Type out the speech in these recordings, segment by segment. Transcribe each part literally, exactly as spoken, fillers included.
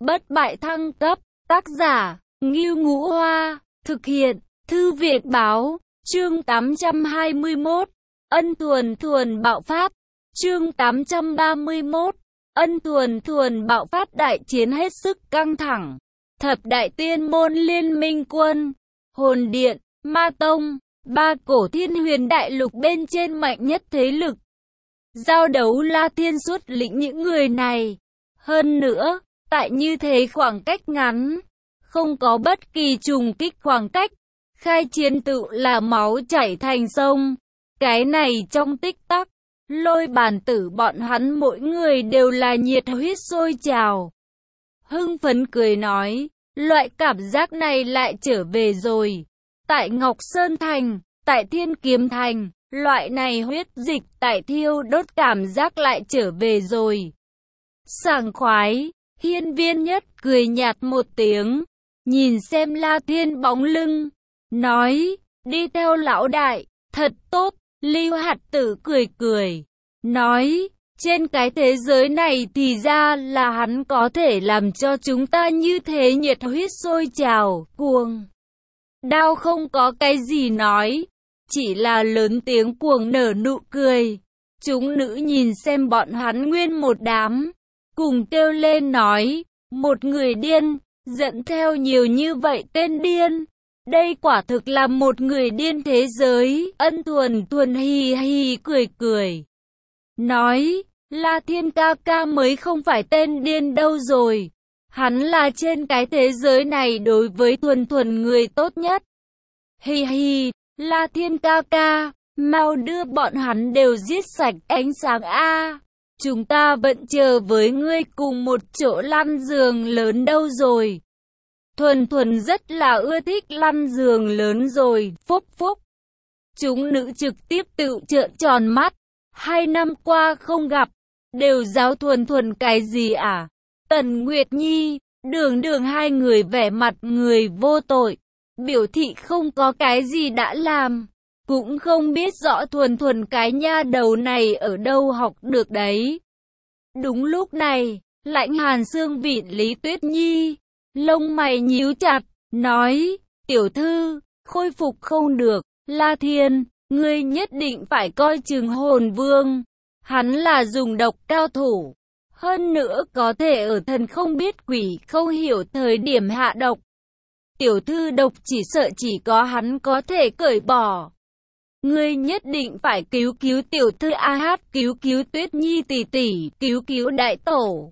bất bại thăng cấp, tác giả, Ngưu Ngũ Hoa, thực hiện, Thư viện Báo, chương tám trăm hai mươi mốt, ân thuần thuần bạo phát, chương tám trăm ba mươi mốt, ân thuần thuần bạo phát. Đại chiến hết sức căng thẳng, thập đại tiên môn liên minh quân, hồn điện, ma tông, ba cổ thiên huyền đại lục bên trên mạnh nhất thế lực. Giao đấu La Thiên xuất lĩnh những người này. Hơn nữa, tại như thế khoảng cách ngắn, không có bất kỳ trùng kích khoảng cách, khai chiến tự là máu chảy thành sông. Cái này trong tích tắc, Lôi Bàn Tử bọn hắn mỗi người đều là nhiệt huyết sôi trào. Hưng phấn cười nói, loại cảm giác này lại trở về rồi. Tại Ngọc Sơn Thành, tại Thiên Kiếm Thành, loại này huyết dịch tại thiêu đốt cảm giác lại trở về rồi. Sảng khoái, Hiên Viên Nhất cười nhạt một tiếng, nhìn xem La Thiên bóng lưng, nói, đi theo lão đại, thật tốt. Lưu Hạt Tử cười cười, nói, trên cái thế giới này thì ra là hắn có thể làm cho chúng ta như thế nhiệt huyết sôi trào, cuồng. Đao không có cái gì nói, chỉ là lớn tiếng cuồng nở nụ cười. Chúng nữ nhìn xem bọn hắn nguyên một đám, cùng kêu lên nói, một người điên, dẫn theo nhiều như vậy tên điên. Đây quả thực là một người điên thế giới. Ân thuần thuần hì hì cười cười, nói, La Thiên ca ca mới không phải tên điên đâu rồi. Hắn là trên cái thế giới này đối với thuần thuần người tốt nhất. Hì hì, La Thiên ca ca, mau đưa bọn hắn đều giết sạch ánh sáng a. Chúng ta vẫn chờ với ngươi cùng một chỗ lăn giường lớn đâu rồi. Thuần thuần rất là ưa thích lăn giường lớn rồi, phúc phúc. Chúng nữ trực tiếp tự trợn tròn mắt. Hai năm qua không gặp, đều giáo thuần thuần cái gì à? Tần Nguyệt Nhi, Đường Đường hai người vẻ mặt người vô tội, biểu thị không có cái gì đã làm. Cũng không biết rõ thuần thuần cái nha đầu này ở đâu học được đấy. Đúng lúc này, Lãnh Hàn Xương vịn Lý Tuyết Nhi, lông mày nhíu chặt, nói, tiểu thư, khôi phục không được, La Thiên, ngươi nhất định phải coi chừng Hồn Vương. Hắn là dùng độc cao thủ, hơn nữa có thể ở thần không biết quỷ không hiểu thời điểm hạ độc. Tiểu thư độc chỉ sợ chỉ có hắn có thể cởi bỏ. Ngươi nhất định phải cứu cứu tiểu thư a hát, cứu cứu Tuyết Nhi tỷ tỷ, cứu cứu đại tổ.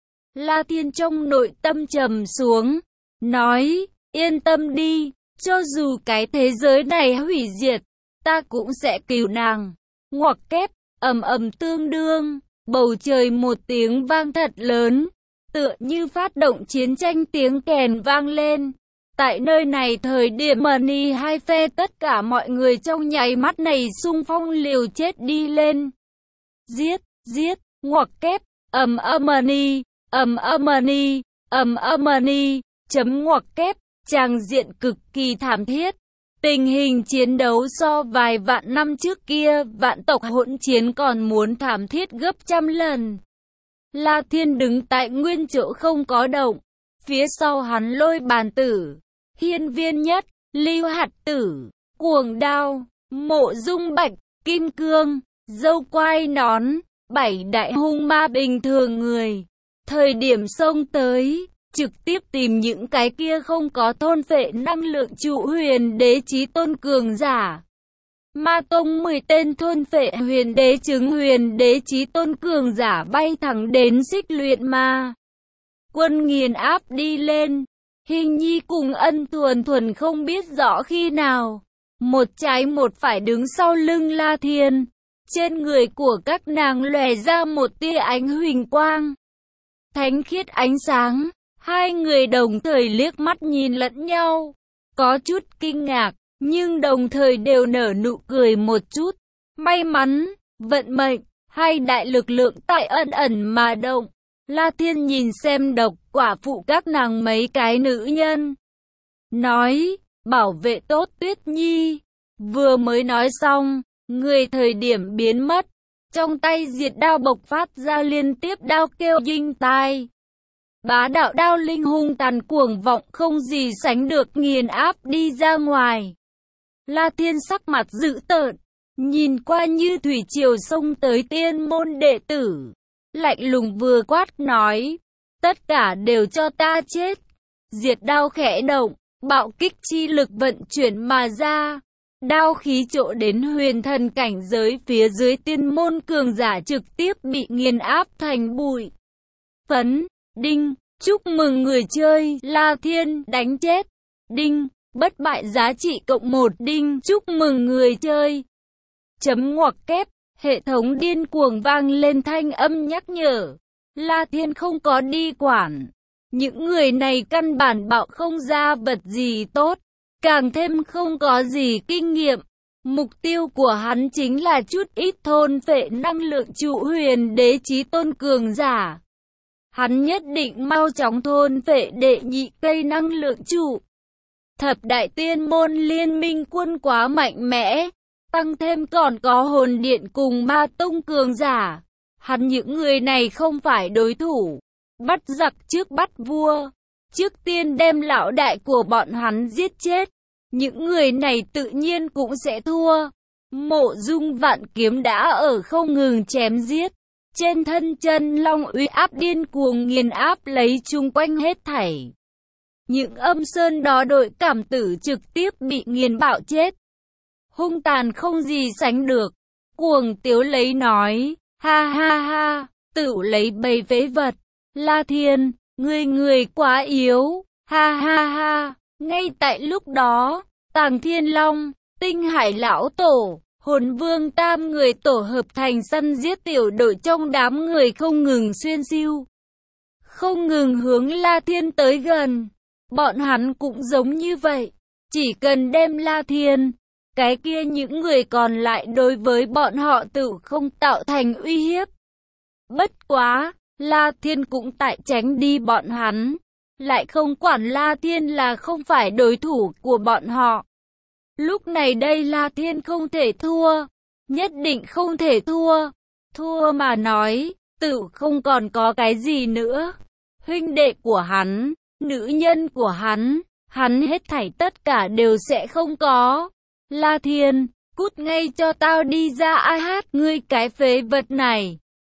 La Thiên trong nội tâm trầm xuống, nói, yên tâm đi, cho dù cái thế giới này hủy diệt, ta cũng sẽ cứu nàng. Ngoặc kép, ầm ầm tương đương, bầu trời một tiếng vang thật lớn, tựa như phát động chiến tranh tiếng kèn vang lên. Tại nơi này thời điểm Mani hai phe tất cả mọi người trong nháy mắt này xung phong liều chết đi lên. Giết, giết, ngoặc kép, ầm ầm Mani. Ầm ầm ni, ầm ầm ni, chấm ngoặc kép, tràng diện cực kỳ thảm thiết. Tình hình chiến đấu so vài vạn năm trước kia, vạn tộc hỗn chiến còn muốn thảm thiết gấp trăm lần. La Thiên đứng tại nguyên chỗ không có động, phía sau hắn Lôi Bàn Tử, Hiên Viên Nhất, Lưu Hạt Tử, Cuồng Đao, Mộ Dung Bạch, Kim Cương, Dâu Quai Nón, bảy đại hung ma bình thường người. Thời điểm xông tới, trực tiếp tìm những cái kia không có thôn phệ năng lượng trụ huyền đế chí tôn cường giả. Ma tông mười tên thôn phệ huyền đế chứng huyền đế chí tôn cường giả bay thẳng đến Xích Luyện Ma quân nghiền áp đi lên. Hình Nhi cùng Ân thuần thuần không biết rõ khi nào, một trái một phải đứng sau lưng La Thiên. Trên người của các nàng lòe ra một tia ánh huỳnh quang, thánh khiết ánh sáng. Hai người đồng thời liếc mắt nhìn lẫn nhau, có chút kinh ngạc, nhưng đồng thời đều nở nụ cười một chút. May mắn, vận mệnh, hai đại lực lượng tại ẩn ẩn mà động. La Thiên nhìn xem độc quả phụ các nàng mấy cái nữ nhân, nói, bảo vệ tốt Tuyết Nhi. Vừa mới nói xong, người thời điểm biến mất, trong tay diệt đao bộc phát ra liên tiếp đao kêu dinh tai. bá đạo đao linh hung tàn cuồng vọng không gì sánh được nghiền áp đi ra ngoài. La Thiên sắc mặt dữ tợn, nhìn qua như thủy triều xông tới tiên môn đệ tử, lạnh lùng vừa quát nói, tất cả đều cho ta chết. Diệt đao khẽ động, bạo kích chi lực vận chuyển mà ra, đao khí trộ đến huyền thần cảnh giới phía dưới tiên môn cường giả trực tiếp bị nghiền áp thành bụi phấn. Đinh, chúc mừng người chơi La Thiên đánh chết. Đinh, bất bại giá trị cộng một. Đinh, chúc mừng người chơi. Chấm ngoặc kép, hệ thống điên cuồng vang lên thanh âm nhắc nhở. La Thiên không có đi quản. Những người này căn bản bạo không ra vật gì tốt, càng thêm không có gì kinh nghiệm. Mục tiêu của hắn chính là chút ít thôn phệ năng lượng trụ huyền đế chí tôn cường giả. Hắn nhất định mau chóng thôn phệ đệ nhị cây năng lượng trụ. Thập đại tiên môn liên minh quân quá mạnh mẽ, tăng thêm còn có hồn điện cùng ma tông cường giả. Hắn những người này không phải đối thủ. Bắt giặc trước bắt vua, trước tiên đem lão đại của bọn hắn giết chết. Những người này tự nhiên cũng sẽ thua. Mộ Dung vạn kiếm đã ở không ngừng chém giết. Trên thân chân long uy áp điên cuồng nghiền áp lấy chung quanh hết thảy. Những âm sơn đó đội cảm tử trực tiếp bị nghiền bạo chết. Hung tàn không gì sánh được. Cuồng tiếu lấy nói, ha ha ha, tự lấy bầy phế vật. La Thiên, ngươi người quá yếu, ha ha ha. Ngay tại lúc đó, Tàng Thiên Long, Tinh Hải Lão Tổ, Hồn Vương tam người tổ hợp thành săn giết tiểu đội trong đám người không ngừng xuyên siêu, không ngừng hướng La Thiên tới gần. Bọn hắn cũng giống như vậy, chỉ cần đem La Thiên, cái kia những người còn lại đối với bọn họ tự không tạo thành uy hiếp. Bất quá, La Thiên cũng tại tránh đi bọn hắn, lại không quản La Thiên là không phải đối thủ của bọn họ. Lúc này đây La Thiên không thể thua, nhất định không thể thua. Thua mà nói, tự không còn có cái gì nữa. Huynh đệ của hắn, nữ nhân của hắn, hắn hết thảy tất cả đều sẽ không có. La Thiên, cút ngay cho tao đi ra, ai hát ngươi cái phế vật này.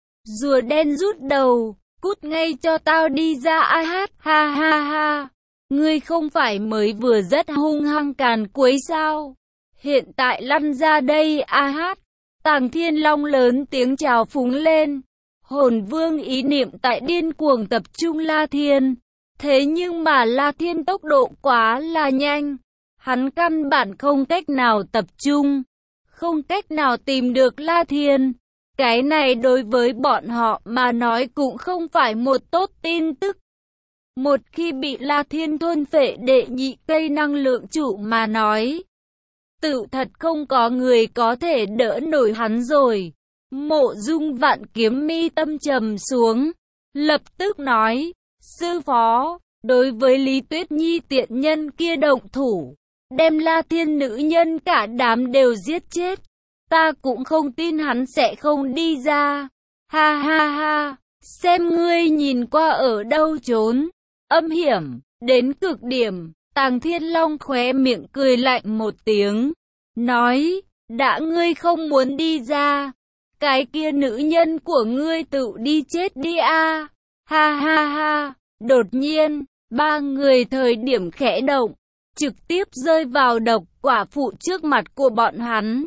Rùa đen rút đầu, cút ngay cho tao đi ra, ai hát, ha ha ha. Ngươi không phải mới vừa rất hung hăng càn quấy sao? Hiện tại lăn ra đây, a hát. Tàng Thiên Long lớn tiếng chào phúng lên. Hồn Vương ý niệm tại điên cuồng tập trung La Thiên. Thế nhưng mà La Thiên tốc độ quá là nhanh. Hắn căn bản không cách nào tập trung, không cách nào tìm được La Thiên. Cái này đối với bọn họ mà nói cũng không phải một tốt tin tức. Một khi bị La Thiên thôn phệ đệ nhị cây năng lượng trụ mà nói, tự thật không có người có thể đỡ nổi hắn rồi. Mộ Dung vạn kiếm mi tâm trầm xuống, lập tức nói, sư phó, đối với Lý Tuyết Nhi tiện nhân kia động thủ, đem La Thiên nữ nhân cả đám đều giết chết. Ta cũng không tin hắn sẽ không đi ra. Ha ha ha, xem ngươi nhìn qua ở đâu trốn. Âm hiểm, đến cực điểm. Tàng Thiên Long khóe miệng cười lạnh một tiếng, nói, đã ngươi không muốn đi ra, cái kia nữ nhân của ngươi tự đi chết đi a. Ha ha ha, đột nhiên, ba người thời điểm khẽ động, trực tiếp rơi vào độc quả phụ trước mặt của bọn hắn.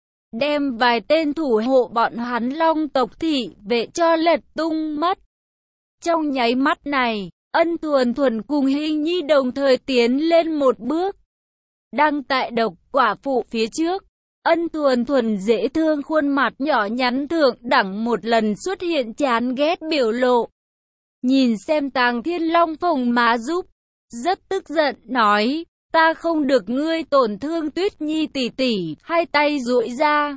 Đem vài tên thủ hộ bọn hắn Long tộc thị vệ cho lật tung mất. Trong nháy mắt này, Ân Thuần Thuần cùng Hình Nhi đồng thời tiến lên một bước. Đang tại độc quả phụ phía trước, Ân Thuần Thuần dễ thương khuôn mặt nhỏ nhắn thượng đẳng một lần xuất hiện chán ghét biểu lộ. Nhìn xem Tàng Thiên Long phồng má giúp, rất tức giận nói, ta không được ngươi tổn thương Tuyết Nhi tỷ tỷ, hai tay duỗi ra,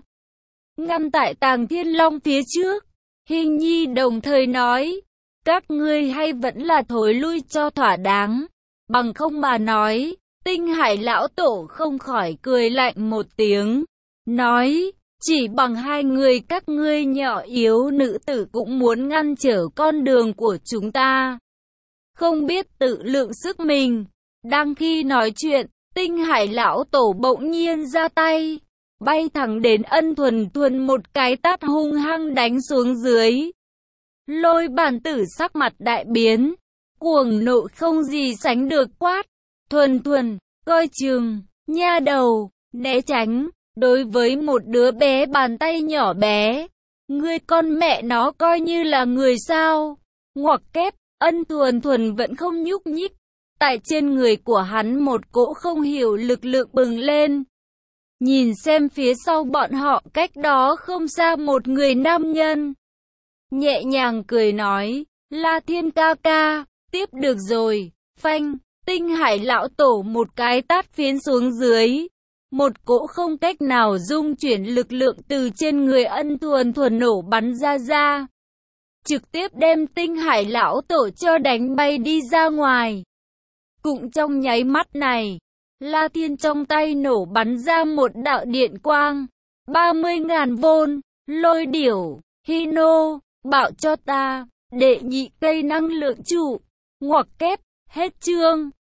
ngăn tại Tàng Thiên Long phía trước. Hình Nhi đồng thời nói, các ngươi hay vẫn là thối lui cho thỏa đáng, bằng không mà nói. Tinh Hải lão tổ không khỏi cười lạnh một tiếng, nói, chỉ bằng hai người các ngươi nhỏ yếu nữ tử cũng muốn ngăn trở con đường của chúng ta. không biết tự lượng sức mình. Đang khi nói chuyện, Tinh Hải lão tổ bỗng nhiên ra tay, bay thẳng đến Ân Thuần Thuần một cái tát hung hăng đánh xuống dưới. Lôi Bản Tử sắc mặt đại biến, cuồng nộ không gì sánh được quát: Thuần Thuần, coi chừng, nha đầu, né tránh. Đối với một đứa bé bàn tay nhỏ bé, ngươi con mẹ nó coi như là người sao? Ngoặc kép, Ân Thuần Thuần vẫn không nhúc nhích. Tại trên người của hắn một cỗ không hiểu lực lượng bừng lên. Nhìn xem phía sau bọn họ cách đó không xa một người nam nhân. Nhẹ nhàng cười nói, La Thiên ca ca, tiếp được rồi. Phanh, Tinh Hải lão tổ một cái tát phiến xuống dưới. Một cỗ không cách nào dung chuyển lực lượng từ trên người Ân Thuần Thuần nổ bắn ra ra. Trực tiếp đem Tinh Hải lão tổ cho đánh bay đi ra ngoài. Cũng trong nháy mắt này, La Thiên trong tay nổ bắn ra một đạo điện quang. ba mươi ngàn vôn, lôi điểu, Hino, bảo cho ta, đệ nhị cây năng lượng trụ. Ngoặc kép, hết chương.